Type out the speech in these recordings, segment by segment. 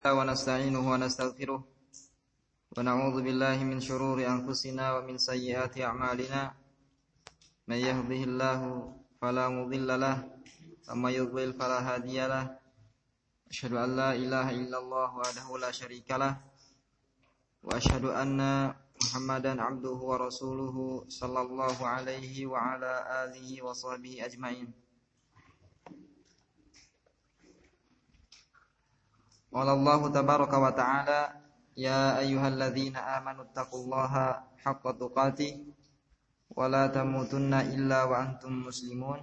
ونستعينه ونستغفره ونعوذ بالله من شرور أنفسنا ومن سيئات أعمالنا من يهده الله فلا مضل له ومن يضلل فلا هادي له أشهد أن لا إله إلا الله وحده لا شريك له وأشهد أن محمدا عبده ورسوله صلى الله عليه وعلى آله وصحبه أجمعين. Qala Allah tabaraka wa ta'ala ya ayyuhalladzina amanu taqullaha haqqa tuqatih wa la tamutunna illa wa antum muslimun.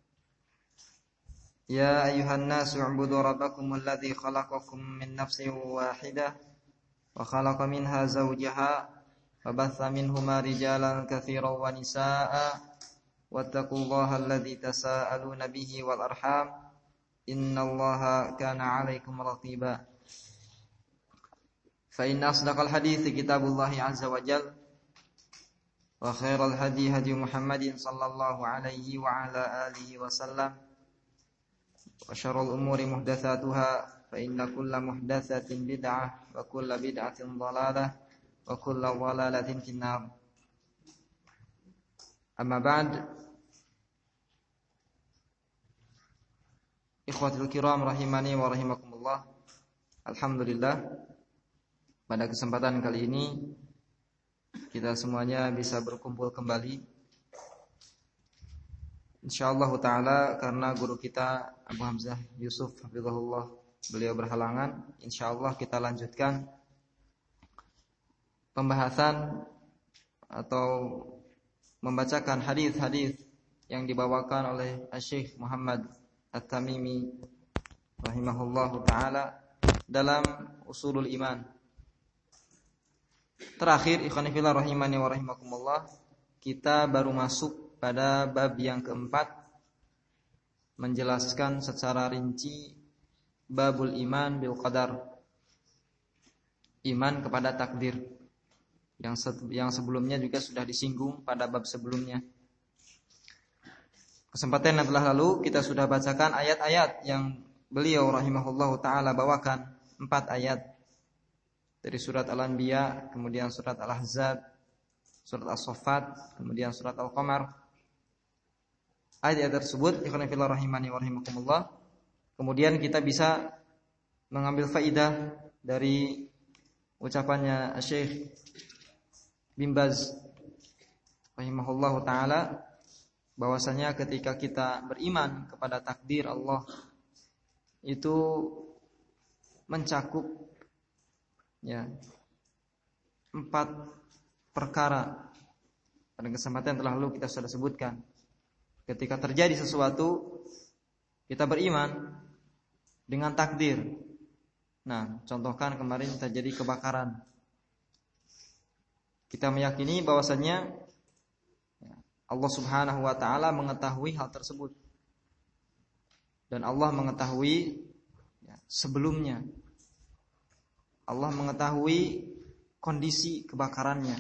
Ya ayyuhan nasu u'budu rabbakumul ladzi khalaqakum min nafsin wahidah wa khalaqa minha zawjaha wa batha minhuma rijalan katsiran wa nisaa'a wattaqullaha alladzi tasaaluna bihi wal arham innallaha kana 'alaikum raqiba. Fa inna asdaqal hadithi kitabullahi azza wa jalla wa khairal hadi hadi Muhammadin sallallahu alaihi wa ala alihi wa sallam wa syarrul umuri muhdatsatuha fa inna kulla muhdatsatin bid'ah wa kulla bid'atin dhalalah wa kulla dhalalatin finnar. Amma ba'd. Ikhwatul kiram rahimani wa rahimakumullah. Alhamdulillah, pada kesempatan kali ini kita semuanya bisa berkumpul kembali, insyaallah taala, karena guru kita Abu Hamzah Yusuf hafizahullah beliau berhalangan. Insyaallah kita lanjutkan pembahasan atau membacakan hadis-hadis yang dibawakan oleh Syekh Muhammad At-Tamimi rahimahullahu ta'ala dalam usulul iman. Terakhir, ikhwan fillah rahimani wa rahimakumullah, kita baru masuk pada bab yang keempat, menjelaskan secara rinci babul iman bil qadar, iman kepada takdir, yang sebelumnya juga sudah disinggung pada bab sebelumnya. Kesempatan yang telah lalu kita sudah bacakan ayat-ayat yang beliau rahimahullahu ta'ala bawakan, 4 ayat dari surat Al-Anbiya, kemudian surat Al-Ahzab, surat As-Saffat, kemudian surat Al-Qamar. Ayat tersebut ikhwan fillah rahimani wa rahimakumullah, kemudian kita bisa mengambil faidah dari ucapannya Syekh bin Baz rahimahullahu ta'ala, bahwasanya ketika kita beriman kepada takdir Allah itu mencakup 4 perkara. Pada kesempatan telah lalu kita sudah sebutkan, ketika terjadi sesuatu kita beriman dengan takdir. Nah, contohkan kemarin terjadi kebakaran, kita meyakini bahwasanya Allah subhanahu wa ta'ala mengetahui hal tersebut, dan Allah mengetahui sebelumnya, Allah mengetahui kondisi kebakarannya.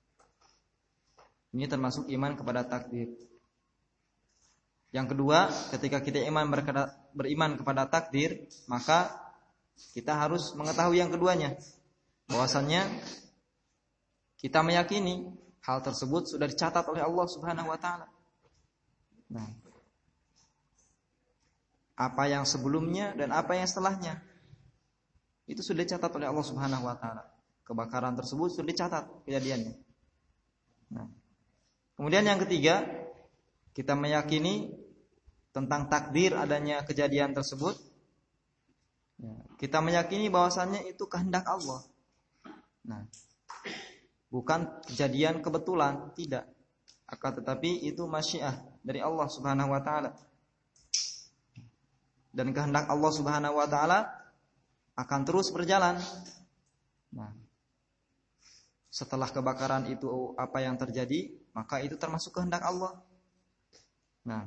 Ini termasuk iman kepada takdir. Yang kedua, ketika kita beriman kepada takdir, maka kita harus mengetahui yang keduanya, bahwasannya kita meyakini hal tersebut sudah dicatat oleh Allah subhanahu wa ta'ala. Nah, apa yang sebelumnya dan apa yang setelahnya itu sudah dicatat oleh Allah subhanahu wa ta'ala. Kebakaran tersebut sudah dicatat kejadiannya. Nah, kemudian yang ketiga, kita meyakini tentang takdir adanya kejadian tersebut. Kita meyakini bahwasannya itu kehendak Allah. Nah, bukan kejadian kebetulan, tidak, akan tetapi itu masyiah dari Allah subhanahu wa ta'ala. Dan kehendak Allah subhanahu wa ta'ala akan terus berjalan. Nah, setelah kebakaran itu apa yang terjadi, maka itu termasuk kehendak Allah. Nah,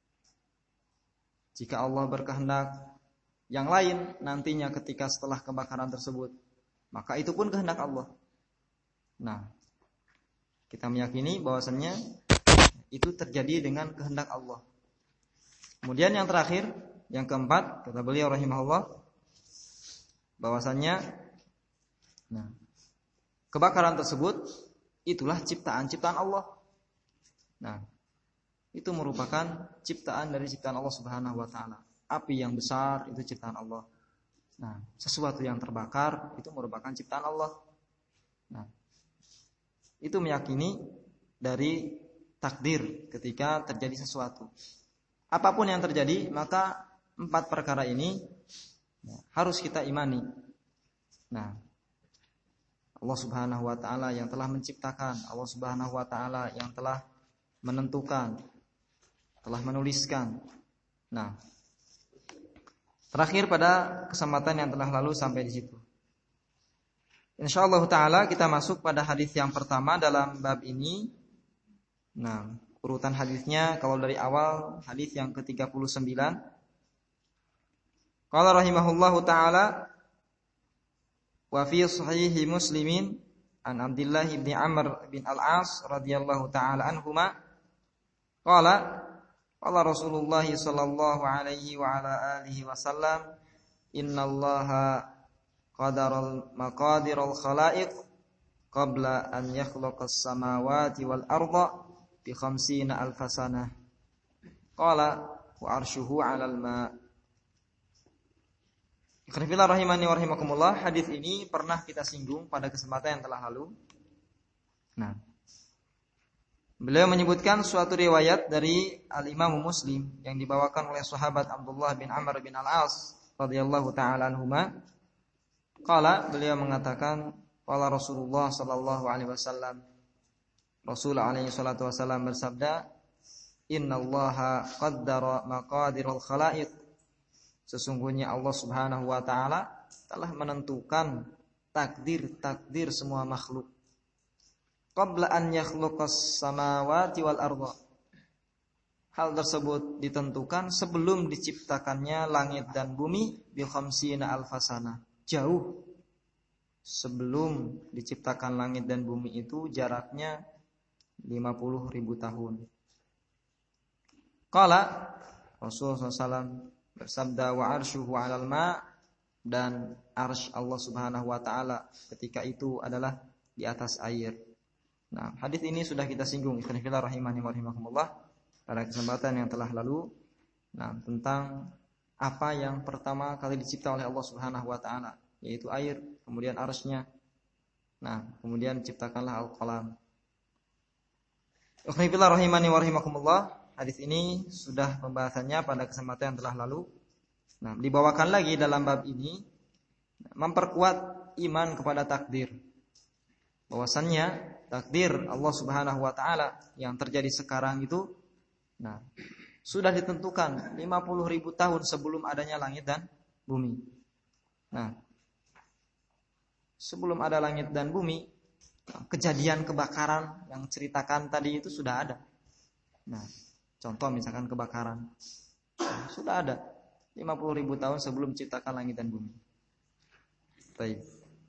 jika Allah berkehendak yang lain nantinya ketika setelah kebakaran tersebut, maka itu pun kehendak Allah. Nah, kita meyakini bahwasannya itu terjadi dengan kehendak Allah. Kemudian yang terakhir, yang keempat, kata beliau rahimahullah, bahwasannya kebakaran tersebut itulah ciptaan Allah. Nah, itu merupakan ciptaan dari ciptaan Allah Subhanahu wa taala. Api yang besar itu ciptaan Allah. Nah, sesuatu yang terbakar itu merupakan ciptaan Allah. Nah, itu meyakini dari takdir ketika terjadi sesuatu. Apapun yang terjadi, maka 4 perkara ini harus kita imani. Nah, Allah Subhanahu wa taala yang telah menciptakan, Allah Subhanahu wa taala yang telah menentukan, telah menuliskan. Nah, terakhir pada kesempatan yang telah lalu sampai di situ. Insyaallah taala kita masuk pada hadis yang pertama dalam bab ini. Nah, urutan hadisnya kalau dari awal hadis yang ke-39. Qala rahimahullahu taala wa fi sahihi Muslimin an Abdullah bin Amr bin Al-As radhiyallahu taala anhuma qala qala Rasulullah sallallahu alaihi wa ala alihi wasallam innallaha qadaral maqadiral khalaiq qabla an yakhluqas samawati wal arda bi 50 alf sanah qala wa arshuhu 'alal ma'. Ikhwanifillah rahimani wa rahimakumullah, hadis ini pernah kita singgung pada kesempatan yang telah lalu. Nah, beliau menyebutkan suatu riwayat dari Al-Imam Muslim yang dibawakan oleh sahabat Abdullah bin Amr bin Al-As radhiyallahu taala anhuma. Qala, beliau mengatakan, qala Rasulullah sallallahu alaihi wasallam, Rasul alaihi salatu wasallam bersabda, innallaha qaddara maqadirul khalaiq. Sesungguhnya Allah Subhanahu wa taala telah menentukan takdir semua makhluk. Qabla an yakhluqas samawati wal arda. Hal tersebut ditentukan sebelum diciptakannya langit dan bumi bi 50 alfasana. Jauh sebelum diciptakan langit dan bumi itu jaraknya 50.000 tahun. Qala Rasulullah SAW bersabda wa arsyuhu 'alal ma', dan arsy Allah Subhanahu wa taala ketika itu adalah di atas air. Nah, hadis ini sudah kita singgung ikhwanillah rahimani wa rahimakumullah pada kesempatan yang telah lalu. Nah, tentang apa yang pertama kali dicipta oleh Allah Subhanahu wa taala, yaitu air, kemudian arsy-nya. Nah, kemudian diciptakanlah al-qalam. Ikhwanillah rahimani wa rahimakumullah. Hadis ini sudah pembahasannya pada kesempatan yang telah lalu. Nah, dibawakan lagi dalam bab ini memperkuat iman kepada takdir. Bahwasannya takdir Allah Subhanahu wa taala yang terjadi sekarang itu sudah ditentukan 50.000 tahun sebelum adanya langit dan bumi. Nah, sebelum ada langit dan bumi, kejadian kebakaran yang ceritakan tadi itu sudah ada. Nah, contoh misalkan kebakaran, sudah ada 50.000 tahun sebelum ciptakan langit dan bumi. Baik.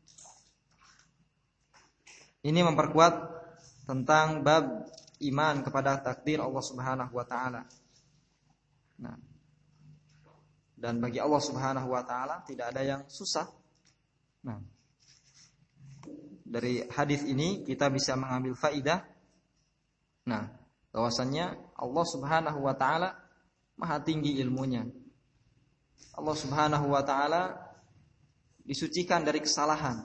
Ini memperkuat tentang bab iman kepada takdir Allah Subhanahu wa taala. Nah, dan bagi Allah Subhanahu wa taala tidak ada yang susah. Nah, dari hadis ini kita bisa mengambil faidah. Nah, bahwasannya Allah Subhanahu wa taala maha tinggi ilmunya. Allah Subhanahu wa taala disucikan dari kesalahan.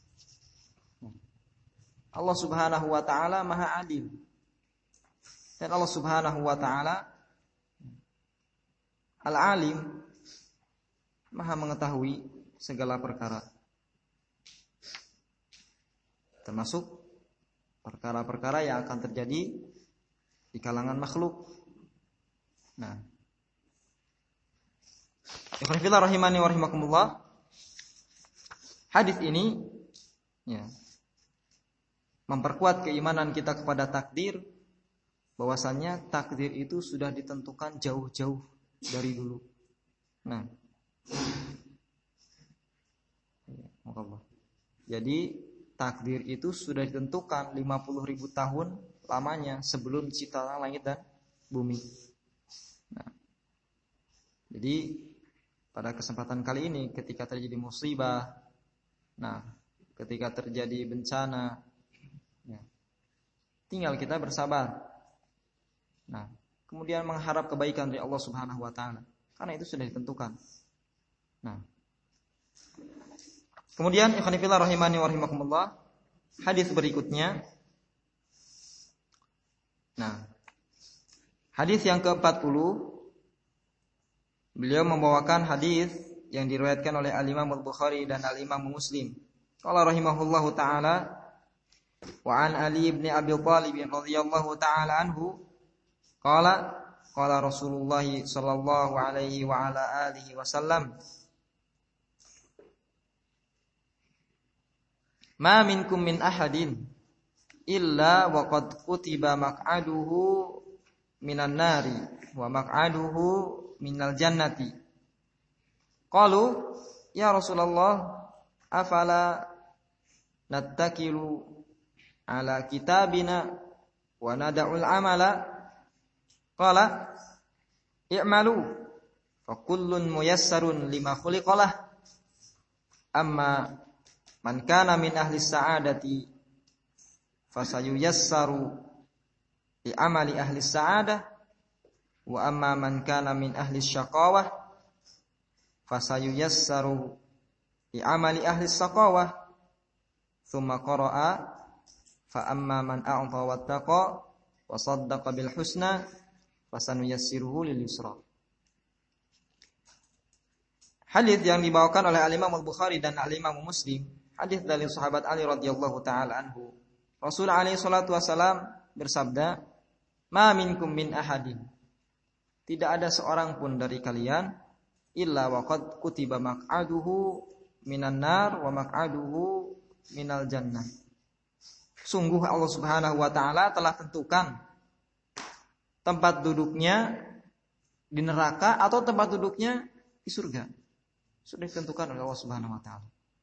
Allah Subhanahu wa taala maha adil. Dan Allah Subhanahu wa taala Al-Alim, maha mengetahui segala perkara. Termasuk perkara-perkara yang akan terjadi di kalangan makhluk. Nah, ikhwanillah rahimani wa rahimakumullah, hadis ini memperkuat keimanan kita kepada takdir, bahwasannya takdir itu sudah ditentukan jauh-jauh dari dulu. Nah, jadi takdir itu sudah ditentukan 50.000 tahun lamanya sebelum ciptaan langit dan bumi. Nah, jadi pada kesempatan kali ini ketika terjadi musibah, nah, ketika terjadi bencana, ya, tinggal kita bersabar. Nah, kemudian mengharap kebaikan dari Allah Subhanahu wa taala, karena itu sudah ditentukan. Nah, kemudian ikhwan fillah rahimani wa rahimakumullah, hadis berikutnya. Nah, hadis yang ke-40, beliau membawakan hadis yang diriwayatkan oleh Al-Imam Al-Bukhari dan Al-Imam Muslim. Qala rahimahullahu taala, wa an Ali bin Abi Thalib radhiyallahu taala anhu, qala qala Rasulullah sallallahu alaihi wa ala alihi wasallam, ma minkum min ahadin illa wa qad kutiba maq'aduhu minan nari wa maq'aduhu minal jannati. Qalu ya Rasulullah, afala nattakilu ala kitabina wa nada'ul amala? Qala i'malu fa kullun muyassarun lima khuliqalah, amma man kana min ahli sa'adati fasayuyassaru li amali ahli sa'adah, wa amma man kana min ahli syaqawah fasayuyassaru li amali ahli syaqawah. Tsumma qara'a fa amma man a'ta wattaqa wa saddaqa bil husna fasanuyassiruhu lil yusra. Hadis yang dibawakan oleh Al-Imam Al-Bukhari dan Al-Imam Muslim, hadis dari sahabat Ali radhiyallahu taala anhu. Rasul alaihi salatu wasalam bersabda, ma minkum min ahadin, tidak ada seorang pun dari kalian, illa waqad kutiba maq'aduhu minan nar wa maq'aduhu minal jannah. Sungguh Allah Subhanahu wa taala telah tentukan tempat duduknya di neraka atau tempat duduknya di surga. Sudah ditentukan oleh Allah Subhanahu wa taala.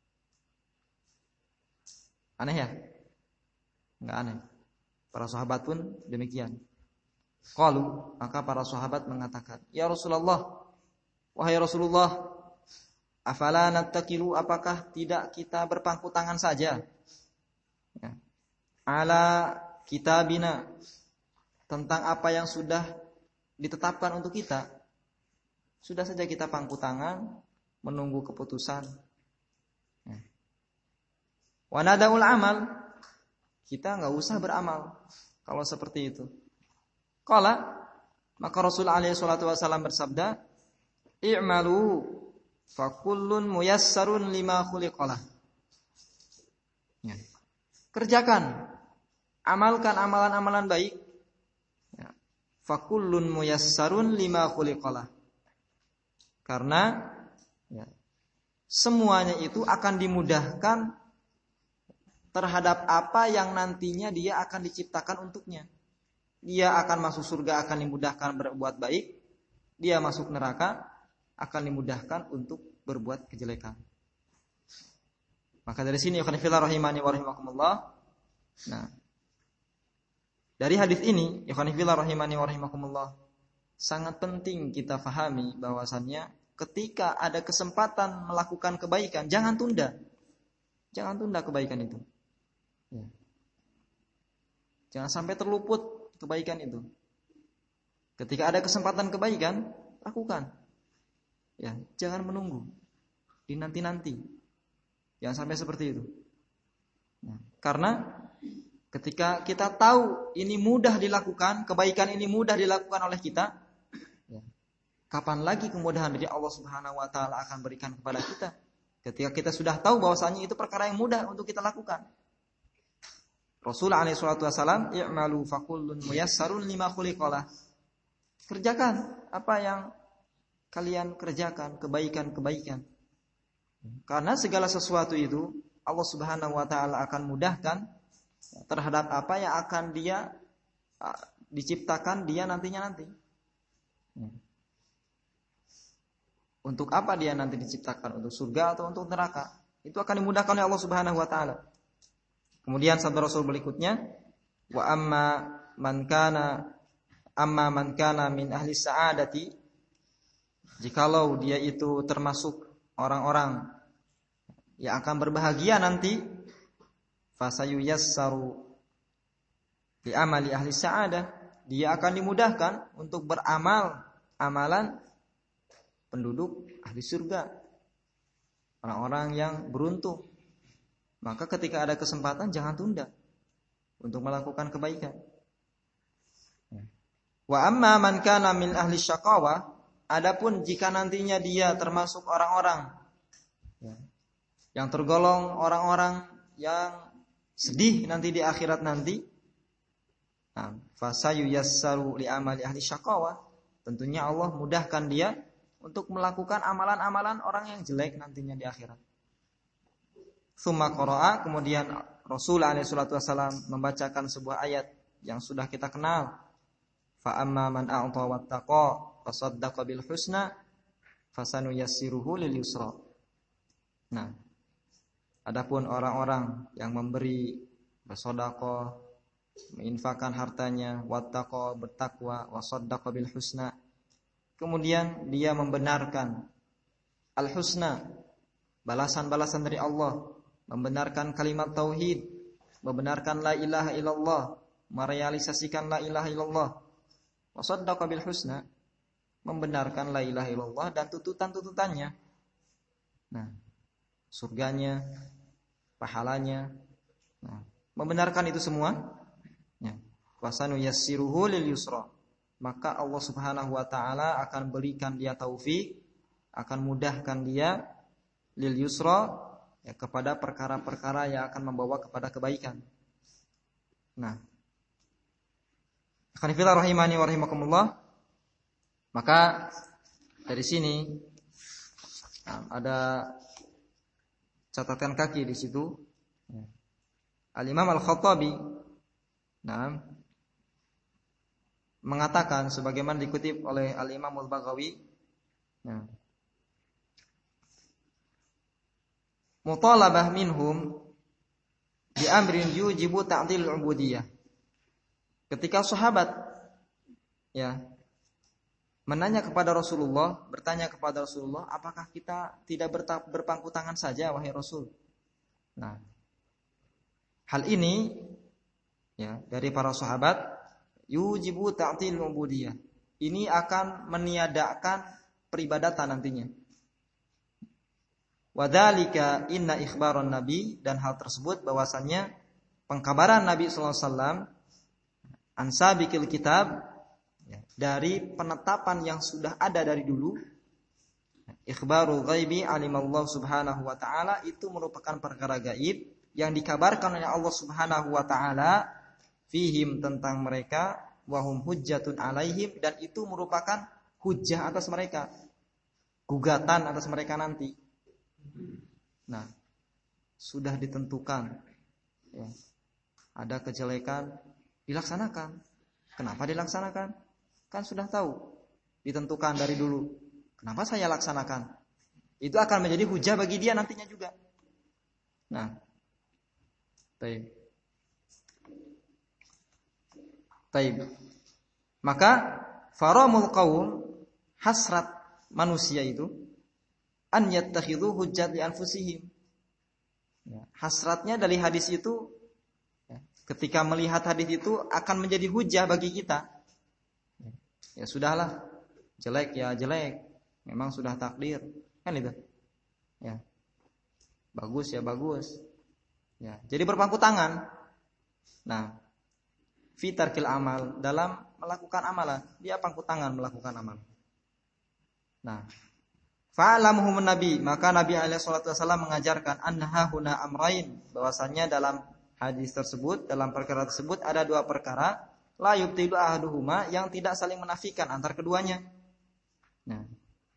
Aneh ya? Enggak aneh. Para sahabat pun demikian. Qalu, maka para sahabat mengatakan, ya Rasulullah, wahai Rasulullah, afala nattakilu, apakah tidak kita berpangku tangan saja, ya, ala kitabina, tentang apa yang sudah ditetapkan untuk kita. Sudah saja kita pangku tangan menunggu keputusan. Ya. Wa nadaul amal, kita enggak usah beramal kalau seperti itu. Qala, maka Rasul alaihi salatu wasallam bersabda, i'malu fa kullun muyassarun lima khuliqalah. Ya. Kerjakan, amalkan amalan-amalan baik. Ya. Fa kullun muyassarun lima khuliqalah. Karena ya, semuanya itu akan dimudahkan terhadap apa yang nantinya dia akan diciptakan untuknya. Dia akan masuk surga akan dimudahkan berbuat baik, dia masuk neraka akan dimudahkan untuk berbuat kejelekan. Maka dari sini ikhwan fillah rahimani wa rahimakumullah. Nah, dari hadis ini ikhwan fillah rahimani wa rahimakumullah, sangat penting kita fahami bahwasannya ketika ada kesempatan melakukan kebaikan, jangan tunda. Jangan tunda kebaikan itu. Ya. Jangan sampai terluput kebaikan itu. Ketika ada kesempatan kebaikan, lakukan. Ya, jangan menunggu dinanti-nanti. Jangan sampai seperti itu. Ya. Karena ketika kita tahu ini mudah dilakukan, kebaikan ini mudah dilakukan oleh kita, ya, kapan lagi kemudahan dari Allah Subhanahu wa taala akan berikan kepada kita? Ketika kita sudah tahu bahwasanya itu perkara yang mudah untuk kita lakukan. Rasul alaihi salatu wasalam, i'malu fakullun muyassarun lima khuliqalah. Kerjakan apa yang kalian kerjakan, kebaikan-kebaikan. Karena segala sesuatu itu Allah Subhanahu wa taala akan mudahkan terhadap apa yang akan dia diciptakan dia nantinya nanti. Untuk apa dia nanti diciptakan, untuk surga atau untuk neraka? Itu akan dimudahkan oleh Allah Subhanahu wa taala. Kemudian sabda Rasul berikutnya, wa amma man kana min ahli sa'adati, jikalau dia itu termasuk orang-orang yang akan berbahagia nanti, fasayuyassaru li amali ahli sa'adah, dia akan dimudahkan untuk beramal amalan penduduk ahli surga, orang-orang yang beruntung. Maka ketika ada kesempatan jangan tunda untuk melakukan kebaikan. Wa amma man kana min ahli syaqawah, adapun jika nantinya dia termasuk orang-orang yang tergolong orang-orang yang sedih nanti di akhirat nanti, fasayuyassaru li amali ahli syaqawah, tentunya Allah mudahkan dia untuk melakukan amalan-amalan orang yang jelek nantinya di akhirat. Tsumma qara'a, kemudian Rasul alaihi salatu wasallam membacakan sebuah ayat yang sudah kita kenal. Fa amma man a'ta wattaqa wa saddaqa bil husna fasanuyassiruhu lil yusra. Nah, adapun orang-orang yang memberi, bersedekah, menginfakkan hartanya, wattaqa, bertakwa, wa saddaqa bil husna, kemudian dia membenarkan al husna, balasan-balasan dari Allah, membenarkan kalimat tauhid, membenarkan la ilaha illallah, merealisasikan la ilaha illallah, wa saddaqa bil husna, membenarkan la ilaha illallah dan tuntutan-tuntutannya. Nah, surganya, pahalanya, membenarkan itu semua, wasanu yassiruhu lil yusra, maka Allah Subhanahu wa taala akan berikan dia taufik, akan mudahkan dia lil yusra, kepada perkara-perkara yang akan membawa kepada kebaikan. Nah, khanifillah rahimani wa rahimakumullah, maka dari sini ada catatan kaki di situ. Al-Imam Al-Khattabi mengatakan sebagaimana dikutip oleh Al-Imam Al-Baghawi, mutalabah minhum bi amrin yujibu ta'dil ubudiyah. Ketika sahabat menanya kepada Rasulullah, bertanya kepada Rasulullah, apakah kita tidak berpangku tangan saja wahai Rasul? Nah, hal ini dari para sahabat, yujibu ta'dil ubudiyah, ini akan meniadakan peribadatan nantinya. Wadzalika inna ikhbaran nabi, dan hal tersebut bahwasannya pengkabaran Nabi sallallahu alaihi wasallam an sabiqil kitab, dari penetapan yang sudah ada dari dulu, ikhbaru ghaibi alimallahu subhanahu wa ta'ala, itu merupakan perkara gaib yang dikabarkan oleh Allah subhanahu wa ta'ala fihim, tentang mereka, wahum hujjatun alaihim, dan itu merupakan hujjah atas mereka, gugatan atas mereka nanti. Nah, sudah ditentukan ada kejelekan, dilaksanakan. Kenapa dilaksanakan? Kan sudah tahu, ditentukan dari dulu. Kenapa saya laksanakan? Itu akan menjadi hujah bagi dia nantinya juga. Nah, taib. Maka faramul qaum, hasrat manusia itu, an yattakhidhu hujjat li anfusihim. Hasratnya dari hadis itu, ketika melihat hadis itu akan menjadi hujah bagi kita. Ya sudahlah, jelek ya jelek, memang sudah takdir, kan itu. Ya. Bagus ya bagus. Ya, jadi berpangku tangan. Nah, fi tarkil amal, dalam melakukan amalan, dia pangku tangan melakukan amal. Nah, fa'alamuhum nabi, maka Nabi alaihi salatu wasallam mengajarkan annaha huna amrain, bahwasannya dalam hadis tersebut, dalam perkara tersebut ada dua perkara, la yubtilu ahaduhuma, yang tidak saling menafikan antar keduanya. Nah,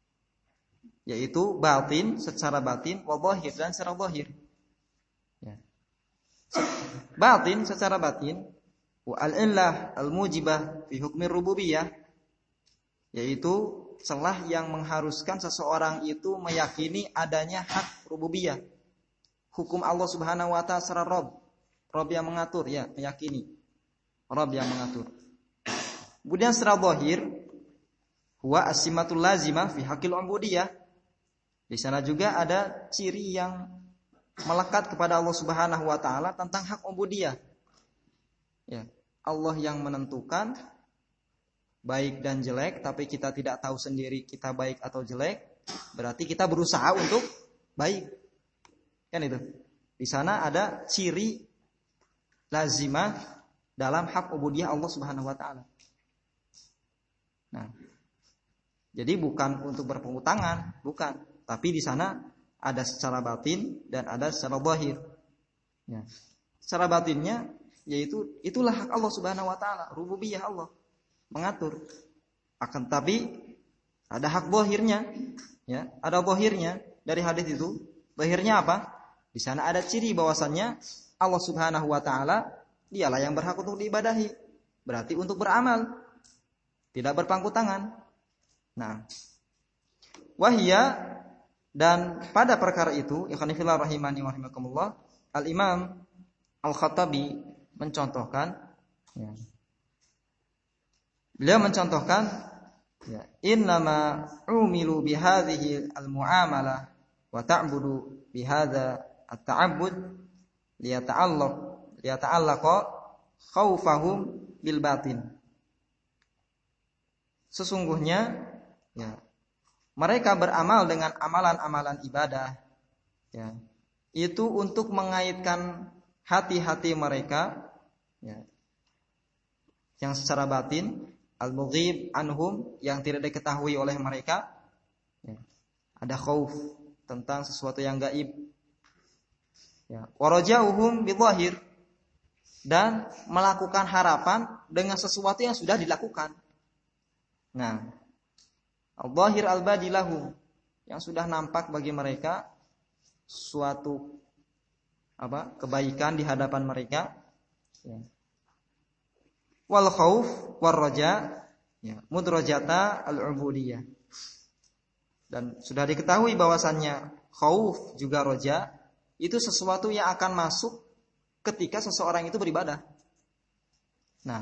yaitu batin, secara batin, wa zahir, dan secara zahir. Ya. Batin, secara batin, wa al-illah al-mujibah fi hukmi rububiyah, yaitu celah yang mengharuskan seseorang itu meyakini adanya hak rububiyah, hukum Allah Subhanahu wa ta'ala secara Rabb yang mengatur, ya, meyakini Rabb yang mengatur. Kemudian secara zahir, huwa as-simatul lazimah fi haqqil ubudiyah. Di sana juga ada ciri yang melekat kepada Allah Subhanahu wa taala tentang hak ubudiyah. Ya, Allah yang menentukan baik dan jelek, tapi kita tidak tahu sendiri kita baik atau jelek, berarti kita berusaha untuk baik. Kan itu. Di sana ada ciri lazimah dalam hak ubudiyah Allah Subhanahu wa taala. Nah, jadi bukan untuk berpangku tangan, bukan, tapi di sana ada secara batin dan ada secara zahir. Ya. Secara batinnya yaitu itulah hak Allah Subhanahu wa taala, rububiyah Allah mengatur. Akan tapi ada hak zahirnya, ya, ada zahirnya dari hadis itu. Zahirnya apa? Di sana ada ciri bahwasannya Allah Subhanahu wa taala dialah yang berhak untuk diibadahi. Berarti untuk beramal, tidak berpangku tangan. Nah, wahia, dan pada perkara itu, ikhwan fillah rahimani wa rahimakumullah, Al-Imam Al-Khattabi mencontohkan, ya, beliau mencontohkan, ya, innama umilu bihadhihi al-muamalah wa ta'budu bihadza at-ta'abbud liyata'allaqa khaufahum bil batin. Sesungguhnya, ya, mereka beramal dengan amalan-amalan ibadah, ya, itu untuk mengaitkan hati-hati mereka, ya, yang secara batin, al-mughib anhum, yang tidak diketahui oleh mereka, ya, ada khauf tentang sesuatu yang gaib, ya, warajauhum bidhahir, dan melakukan harapan dengan sesuatu yang sudah dilakukan. Nah, al-zahir al-badi lahum, yang sudah nampak bagi mereka suatu kebaikan di hadapan mereka, ya. Wal khauf war raja, ya, mudrajata al-ubudiyah. Dan sudah diketahui bahwasannya khauf juga raja itu sesuatu yang akan masuk ketika seseorang itu beribadah. Nah,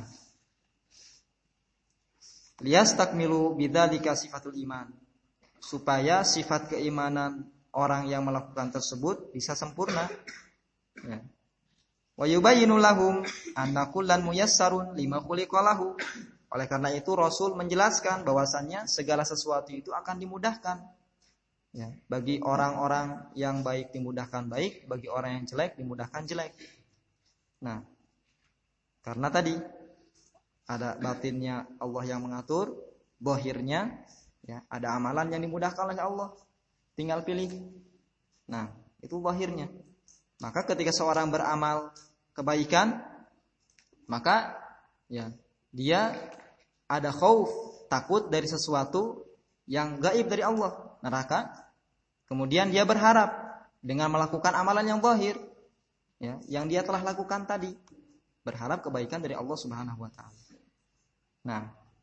liyastakmilu bidzalika sifatul iman, supaya sifat keimanan orang yang melakukan tersebut bisa sempurna, ya. Wa yubayyinu lahum anna kullan muyassarun lima khuliqa lahu. Oleh karena itu Rasul menjelaskan bahwasannya segala sesuatu itu akan dimudahkan, ya, bagi orang-orang yang baik dimudahkan baik, bagi orang yang jelek dimudahkan jelek. Nah, karena tadi ada batinnya Allah yang mengatur, zahirnya, ya, ada amalan yang dimudahkan oleh Allah, tinggal pilih. Nah, itu zahirnya. Maka ketika seorang beramal kebaikan, maka, ya, dia ada khauf, takut dari sesuatu yang gaib dari Allah, neraka. Kemudian dia berharap dengan melakukan amalan yang zahir, ya, yang dia telah lakukan tadi, berharap kebaikan dari Allah Subhanahu wa taala. Nah,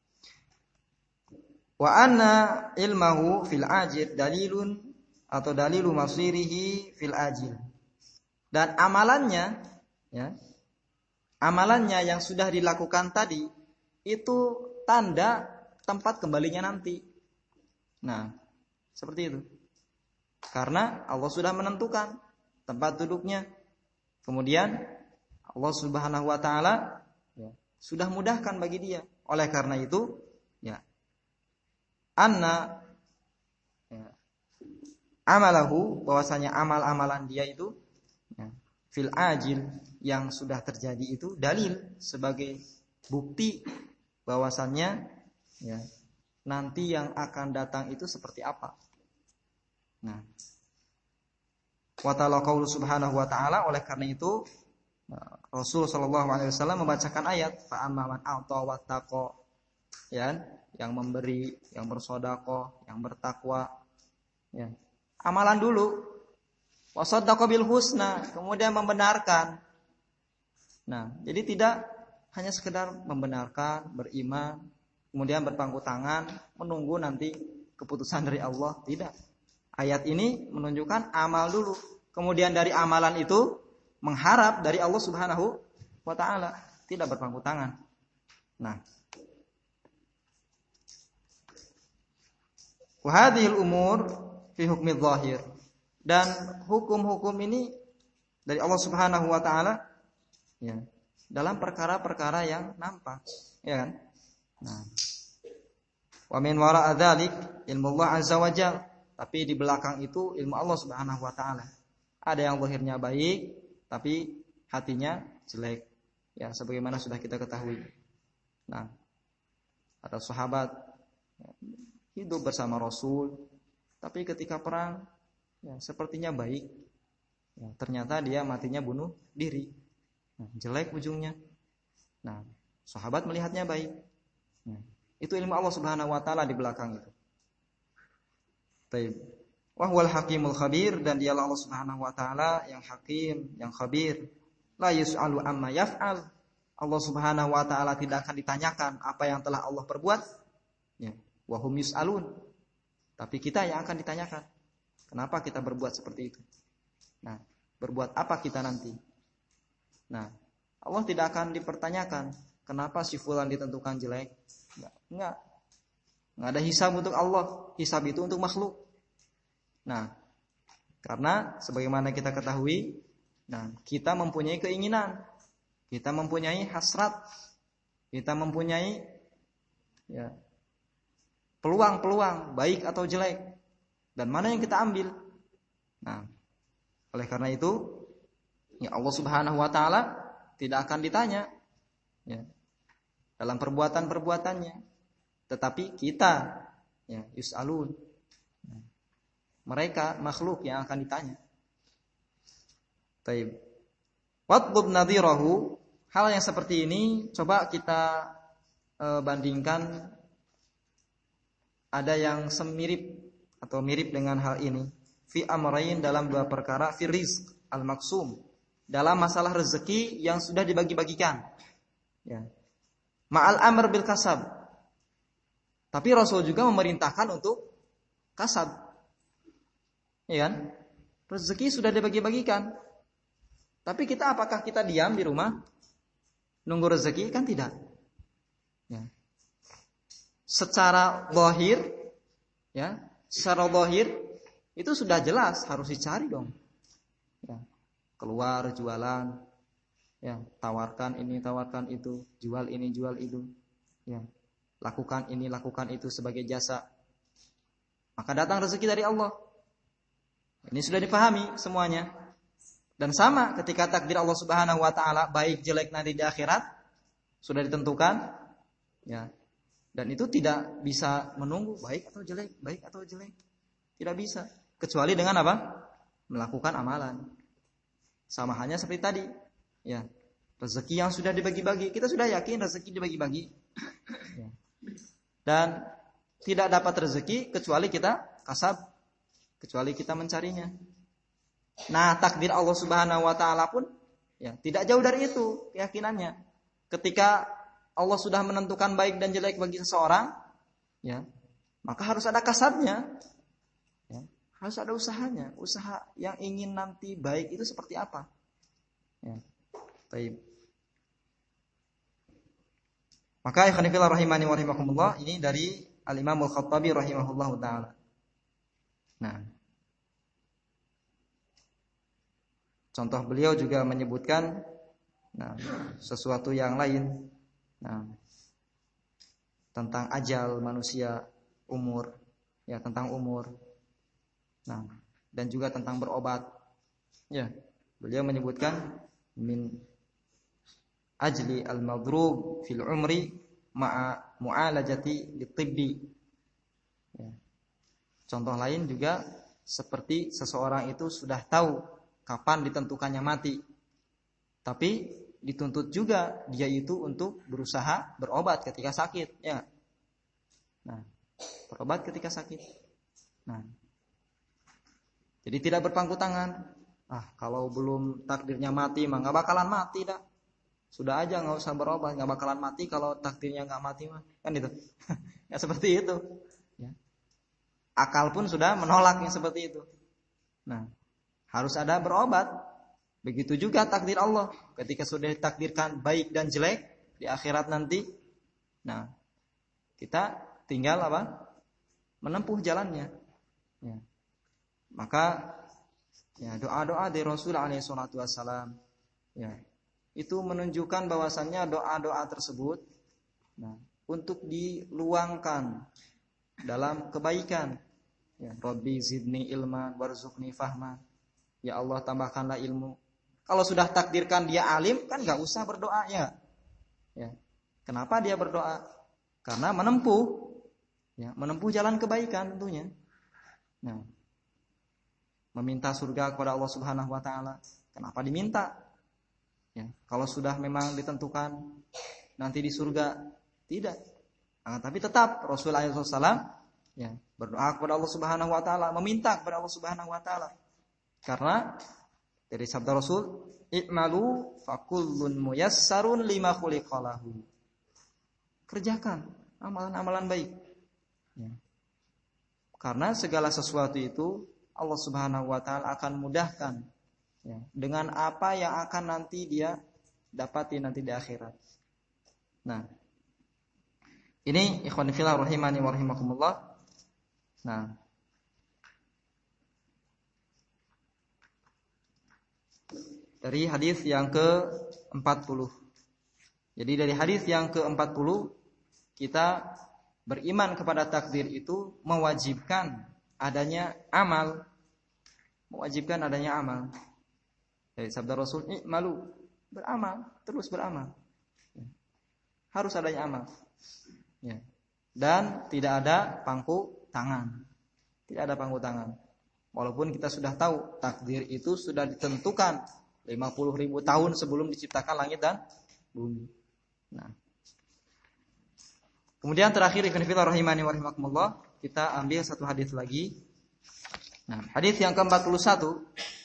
wa anna ilmahu fil ajil dalilun atau dalilu masirihi fil ajil. Dan amalannya, ya, amalannya yang sudah dilakukan tadi itu tanda tempat kembalinya nanti. Nah, seperti itu. Karena Allah sudah menentukan tempat duduknya. Kemudian Allah Subhanahu wa taala, ya, sudah mudahkan bagi dia. Oleh karena itu, ya, anna, ya, amalahu, bahwasanya amal-amalan dia itu, ya, fil ajil, yang sudah terjadi itu dalil, sebagai bukti bahwasannya, ya, nanti yang akan datang itu seperti apa. Nah, wa ta'ala qaulu subhanahu wa ta'ala, oleh karena itu Rasul sallallahu alaihi wasallam membacakan ayat fa amman a'ta wattaqa, ya, yang memberi, yang bersedekah, yang bertakwa, ya. Amalan dulu. Wa saddaqa bil husna, kemudian membenarkan. Nah, jadi tidak hanya sekedar membenarkan, beriman, kemudian berpangku tangan menunggu nanti keputusan dari Allah, tidak. Ayat ini menunjukkan amal dulu, kemudian dari amalan itu mengharap dari Allah Subhanahu wa taala, tidak berpangku tangan. Nah, Wa hadhil umur fi hukmi dhahir. Dan hukum-hukum ini dari Allah Subhanahu wa taala ya, dalam perkara-perkara yang nampak, ya kan? Nah, wa min wara'a dzalik ilmu Allah azza wa jalla. Tapi di belakang itu ilmu Allah Subhanahu wa taala. Ada yang zahirnya baik tapi hatinya jelek. Ya, sebagaimana sudah kita ketahui. Nah, ada sahabat ya, hidup bersama Rasul, tapi ketika perang ya, sepertinya baik. Ya, ternyata dia matinya bunuh diri. Nah, jelek ujungnya. Nah, sahabat melihatnya baik. Nah, itu ilmu Allah Subhanahu wa taala di belakang itu. Baik. Wa huwal hakimul khabir, dan dialah Allah Subhanahu wa taala yang hakim, yang khabir. La yus'alu amma yaf'al. Allah Subhanahu wa taala tidak akan ditanyakan apa yang telah Allah perbuat. Ya, wa hum yus'alun. Tapi kita yang akan ditanyakan. Kenapa kita berbuat seperti itu? Nah, berbuat apa kita nanti? Nah, Allah tidak akan dipertanyakan kenapa si fulan ditentukan jelek. Enggak ada hisab untuk Allah. Hisab itu untuk makhluk. Nah, karena sebagaimana kita ketahui, nah, kita mempunyai keinginan, kita mempunyai hasrat, kita mempunyai ya, peluang-peluang baik atau jelek, dan mana yang kita ambil. Nah, oleh karena itu, ya Allah Subhanahu wa taala tidak akan ditanya ya, dalam perbuatan-perbuatannya, tetapi kita ya, yus'alun. Mereka makhluk yang akan ditanya. Taib. Watlub nadhirahu, hal yang seperti ini coba kita bandingkan, ada yang semirip atau mirip dengan hal ini. Fi amrayn, dalam dua perkara, fi rizq al-maqsum, dalam masalah rezeki yang sudah dibagi-bagikan. Ya. Ma'al amr bil kasab. Tapi Rasul juga memerintahkan untuk kasab. Ya kan? Rezeki sudah dibagi-bagikan. Tapi kita, apakah kita diam di rumah nunggu rezeki? Kan tidak. Ya. Secara zahir, ya, secara zahir itu sudah jelas harus dicari dong. Ya. Keluar jualan, ya, tawarkan ini, tawarkan itu, jual ini, jual itu, ya, lakukan ini, lakukan itu sebagai jasa. Maka datang rezeki dari Allah. Ini sudah dipahami semuanya. Dan sama ketika takdir Allah Subhanahu wa taala baik jelek nanti di akhirat sudah ditentukan, ya. Dan itu tidak bisa menunggu baik atau jelek, baik atau jelek. Tidak bisa, kecuali dengan apa? Melakukan amalan. Sama halnya seperti tadi, ya. Rezeki yang sudah dibagi-bagi, kita sudah yakin rezeki dibagi-bagi. Ya. Dan tidak dapat rezeki kecuali kita kasab, kecuali kita mencarinya. Nah, takdir Allah Subhanahu wa taala pun ya tidak jauh dari itu keyakinannya. Ketika Allah sudah menentukan baik dan jelek bagi seseorang, ya, maka harus ada kasabnya. Ya, harus ada usahanya. Usaha yang ingin nanti baik itu seperti apa? Ya. Baik. Maka ikhwan fillah rahimani wa rahimakumullah, ini dari Al-Imam Al-Khattabi rahimahullahu taala. Nah, contoh beliau juga menyebutkan sesuatu yang lain, tentang ajal manusia, umur, ya, tentang umur. Dan juga tentang berobat. Ya, beliau menyebutkan min ajli al-madrub fil umri ma'a mu'alajati litibbi. Ya. Contoh lain juga seperti seseorang itu sudah tahu kapan ditentukannya mati, tapi dituntut juga dia itu untuk berusaha berobat ketika sakit, ya. Nah, berobat ketika sakit. Nah, jadi tidak berpangku tangan. Kalau belum takdirnya mati mah nggak bakalan mati dah. Sudah aja nggak usah berobat, nggak bakalan mati kalau takdirnya nggak mati mah, kan itu. Ya seperti itu. Ya. Akal pun sudah menolak yang seperti itu. Nah, harus ada berobat. Begitu juga takdir Allah. Ketika sudah ditakdirkan baik dan jelek di akhirat nanti, nah, kita tinggal apa? menempuh jalannya. Ya. Maka ya, doa-doa dari Rasul alaihi salatu wassalam, ya, itu menunjukkan bahwasannya doa-doa tersebut untuk diluangkan dalam kebaikan. Ya, Rabbi zidni ilma warzuqni fahma. Ya Allah, tambahkanlah ilmu. Kalau sudah takdirkan dia alim, kan enggak usah berdoa ya. Ya. Kenapa dia berdoa? Karena menempuh jalan kebaikan tentunya. Nah, meminta surga kepada Allah Subhanahu wa taala. Kenapa diminta? Ya, kalau sudah memang ditentukan nanti di surga, tidak. Tapi tetap Rasulullah SAW berdoa kepada Allah Subhanahu wa taala, meminta kepada Allah Subhanahu wa taala. Karena dari sabda Rasul, "I'malu fakullun muyassarun lima khuliqalahu." Kerjakan amalan-amalan baik. Ya. Karena segala sesuatu itu Allah Subhanahu wa taala akan mudahkan dengan apa yang akan nanti dia dapati nanti di akhirat. Nah, ini ikhwan fillah rahimani wa rahimakumullah. Nah, dari hadis yang ke-40. Jadi dari hadis yang ke-40 kita beriman kepada takdir itu mewajibkan adanya amal. Mewajibkan adanya amal. Dari sabda Rasul, "I'malu", beramal, terus beramal. Harus adanya amal. Ya. Dan tidak ada pangku tangan. Tidak ada pangku tangan. Walaupun kita sudah tahu takdir itu sudah ditentukan 50.000 tahun sebelum diciptakan langit dan bumi. Nah, kemudian terakhir ikhwan fillah rahimani wa rahimakumullah, kita ambil satu hadis lagi. Nah, hadis yang ke-41.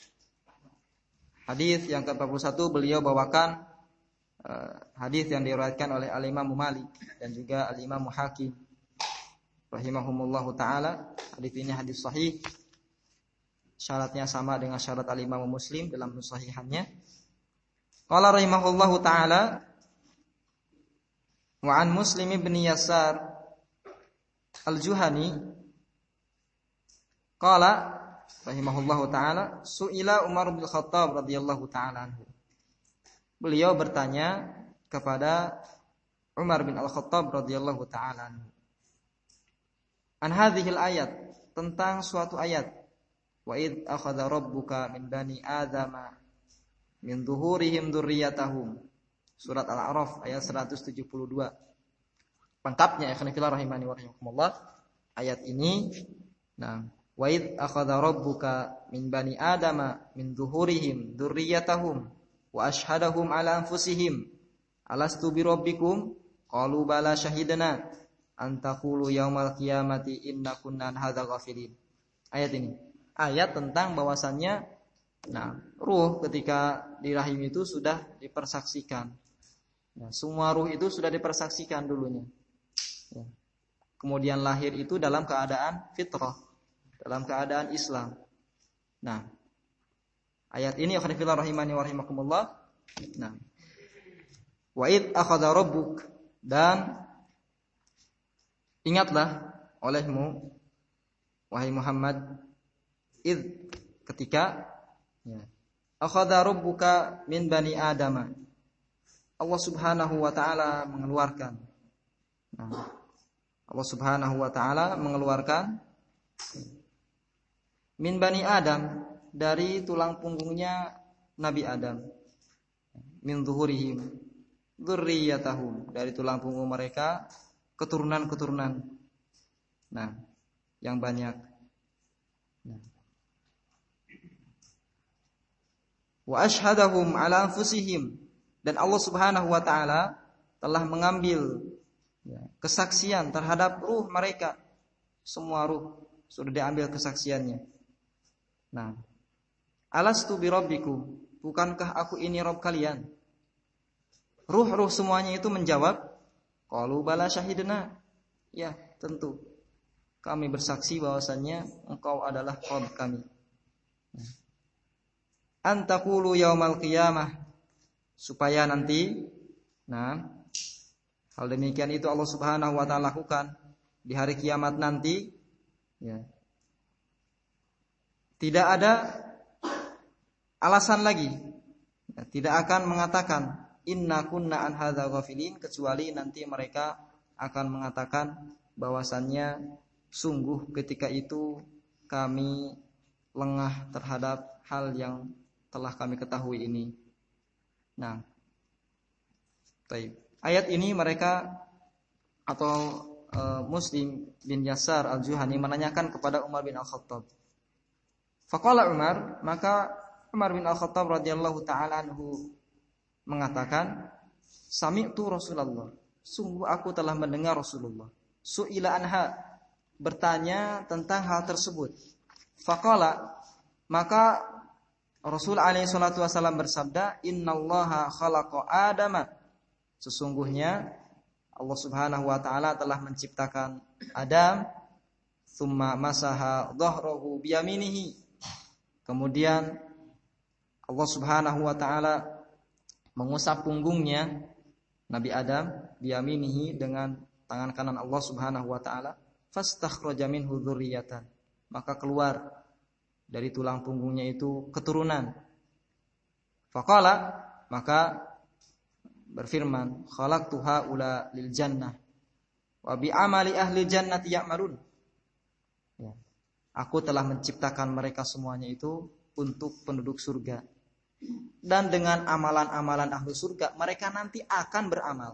Hadis yang ke-41 beliau bawakan hadis yang diriwayatkan oleh Al-Imam Malik dan juga Al-Imam Hakim rahimahumullahu taala. Hadis ini hadis sahih. Syaratnya sama dengan syarat Al-Imam Muslim dalam sahihannya. Qala rahimahullahu taala, wa an Muslim ibn Yasar Al-Juhani qala rahimahullahu taala, su'ila Umar bin Khattab radhiyallahu taala anhu. Beliau bertanya kepada Umar bin Al-Khattab radhiyallahu taala anhu. An hadhil ayat, tentang suatu ayat. Wa id akhadha rabbuka min bani adama min dhuhurihim dzurriyyatahum. Surat Al-A'raf ayat 172. Lengkapnya ikhwan fillah rahimani wa rahimakumullah. Ayat ini, nah, wa id akhadha rabbuka min bani adama min dhuhurihim dzurriyyatahum wa ashhadahum ala anfusihim alastu bi rabbikum qalu bala syahidna an taqulu yaumal qiyamati inna kunna an hadza ghafilin. Ayat ini ayat tentang bahwasannya ruh ketika di rahim itu sudah dipersaksikan. Semua ruh itu sudah dipersaksikan dulunya. Kemudian lahir itu dalam keadaan fitrah, dalam keadaan Islam. Nah, ayat ini akhwan fillah rahimani wa rahimakumullah. Nah, wa id akhadha rabbuk, dan ingatlah olehmu wahai Muhammad, id, ketika akhadha rabbuka min bani adama, Allah Subhanahu wa taala mengeluarkan. Allah Subhanahu wa taala mengeluarkan min bani Adam, dari tulang punggungnya Nabi Adam. Min zuhurihim dzurriyyatahum, dari tulang punggung mereka keturunan-keturunan. Nah, yang banyak. Wa ashhadahum ala anfusihim, dan Allah Subhanahu wa taala telah mengambil kesaksian terhadap ruh mereka. Semua ruh sudah diambil kesaksiannya. Nah, alastu bi rabbikum, bukankah aku ini Rabb kalian? Ruh-ruh semuanya itu menjawab, qalu bala syahidna, ya tentu kami bersaksi bahwasannya engkau adalah Rabb kami. Antaqulu yaumal qiyamah, supaya nanti hal demikian itu Allah Subhanahu wa taala lakukan di hari kiamat nanti. Ya. Tidak ada alasan lagi. Ya, tidak akan mengatakan inna kunna an hadza ghafilin, kecuali nanti mereka akan mengatakan bahwasannya sungguh ketika itu kami lengah terhadap hal yang telah kami ketahui ini. Nah, baik. Ayat ini mereka atau Muslim bin Yasar al-Juhani menanyakan kepada Umar bin Al-Khattab. Faqala Umar, maka Umar bin Al-Khattab radhiyallahu taala anhu mengatakan, sami'tu Rasulullah, sungguh aku telah mendengar Rasulullah. Su'ila anha, bertanya tentang hal tersebut. Faqala, maka Rasul alaihi salatu wasallam bersabda, innallaha khalaqa Adama, sesungguhnya Allah Subhanahu wa taala telah menciptakan Adam, tsumma masaha dhahrahu biyaminihi. Kemudian Allah Subhanahu wa taala mengusap punggungnya Nabi Adam biyaminihi dengan tangan kanan Allah Subhanahu wa taala, fastakhraja minhu dzurriyyatan, maka keluar dari tulang punggungnya itu keturunan. Faqala, maka berfirman, khalaqtu haula lil jannah wa bi amali ahli jannati ya'malun. Ya. Aku telah menciptakan mereka semuanya itu untuk penduduk surga. Dan dengan amalan-amalan ahli surga mereka nanti akan beramal.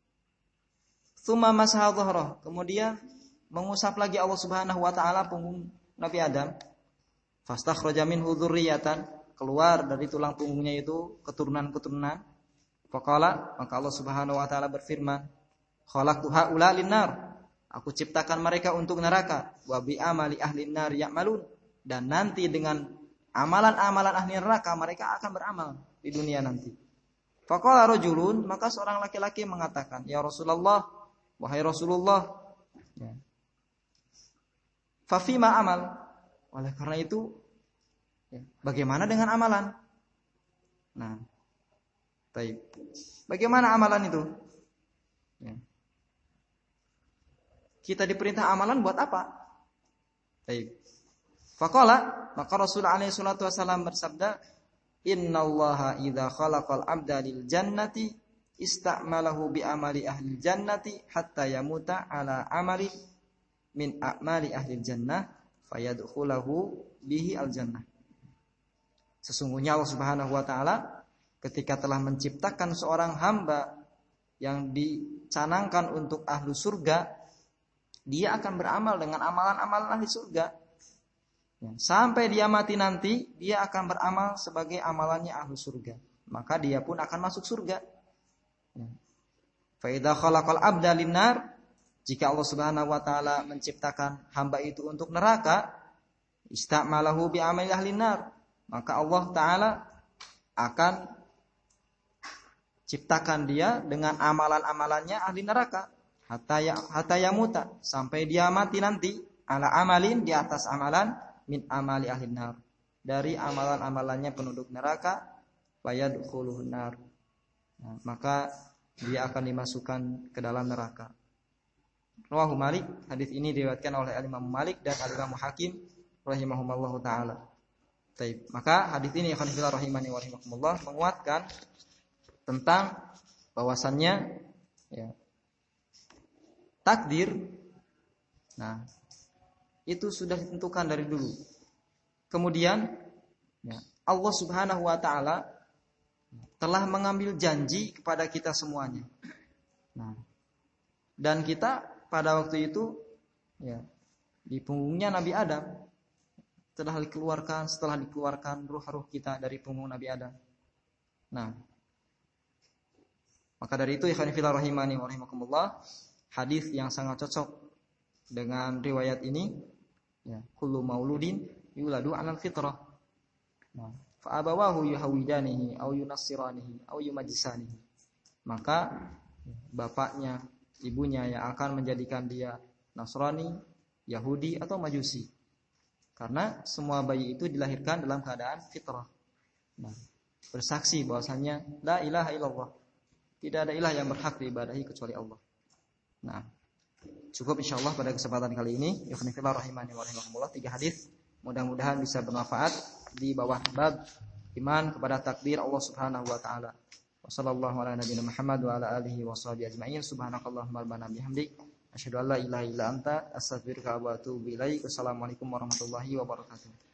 Tsumma masaha dhahrah, kemudian mengusap lagi Allah Subhanahu wa taala punggung Nabi Adam. Fastakhraja minhu dzurriyyatan, keluar dari tulang punggungnya itu keturunan-keturunan. Faqala, maka Allah Subhanahu wa taala berfirman, khalaqtu haula linnar, aku ciptakan mereka untuk neraka, wa bi amali ahli nar ya'malun, dan nanti dengan amalan-amalan ahli neraka mereka akan beramal di dunia nanti. Faqala rajulun, maka seorang laki-laki mengatakan, ya Rasulullah, wahai Rasulullah, ya. Fa fima amal, oleh karena itu ya, bagaimana dengan amalan? Nah, baik. Bagaimana amalan itu? Ya. Kita diperintah amalan buat apa? Baik. Faqala, maka Rasul alaihi salatu wasallam bersabda, innallaha idza khalaqal abda lil jannati ista'malahu bi amali ahli jannati hatta yamuta ala amali min a'mali ahli jannah fayadkhulahu bihi al jannah. Sesungguhnya Allah Subhanahu wa taala ketika telah menciptakan seorang hamba yang dicanangkan untuk ahlu surga, dia akan beramal dengan amalan-amalan ahli surga. Ya, sampai dia mati nanti, dia akan beramal sebagai amalannya ahlu surga. Maka dia pun akan masuk surga. Ya. Fa idza khalaqal abda linnar, jika Allah Subhanahu wa taala menciptakan hamba itu untuk neraka, istamalahu bi amali ahli nar, maka Allah taala akan ciptakan dia dengan amalan-amalannya ahli neraka hatta yamuta, sampai dia mati nanti ala amalin, di atas amalan min amali ahli nar, dari amalan-amalannya penduduk neraka, fayadkhuluhun nar, nah, maka dia akan dimasukkan ke dalam neraka. Rawahu Malik, hadis ini diriwayatkan oleh Imam Malik dan Imam Hakim rahimahumallahu taala. Baik, maka hadis ini akan fillah rahimani wa rahimakumullah menguatkan tentang bahwasannya ya, takdir, nah itu sudah ditentukan dari dulu. Kemudian ya, Allah Subhanahu wa taala telah mengambil janji kepada kita semuanya. Nah, dan kita pada waktu itu ya, di punggungnya Nabi Adam setelah dikeluarkan ruh-ruh kita dari punggung Nabi Adam. Nah, maka dari itu ikhwan fillah rahimani wa rahimakumullah, hadis yang sangat cocok dengan riwayat ini ya, kullu mauludin yuladu 'alal fitrah. Nah, fa abawahu yuhawidanihi aw yunassiranihi aw yumajjisanihi. Maka bapaknya, ibunya yang akan menjadikan dia Nasrani, Yahudi atau Majusi. Karena semua bayi itu dilahirkan dalam keadaan fitrah. Nah, bersaksi bahwasanya la ilaha illallah, tidak ada ilah yang berhak diibadahi kecuali Allah. Nah, cukup insyaallah pada kesempatan kali ini. Ikhwanifillah rahimani wa rahimakumullah, 3 hadis mudah-mudahan bisa bermanfaat di bawah bab iman kepada takdir Allah Subhanahu wa taala. Wassallallahu ala nabiyina Muhammad wa ala alihi washabihi ajmain. Subhanakallahumma rabbana bihamdik asyhadu an la ilaha illa anta astaghfiruka wa atubu ilaik. Wassalamualaikum warahmatullahi wabarakatuh.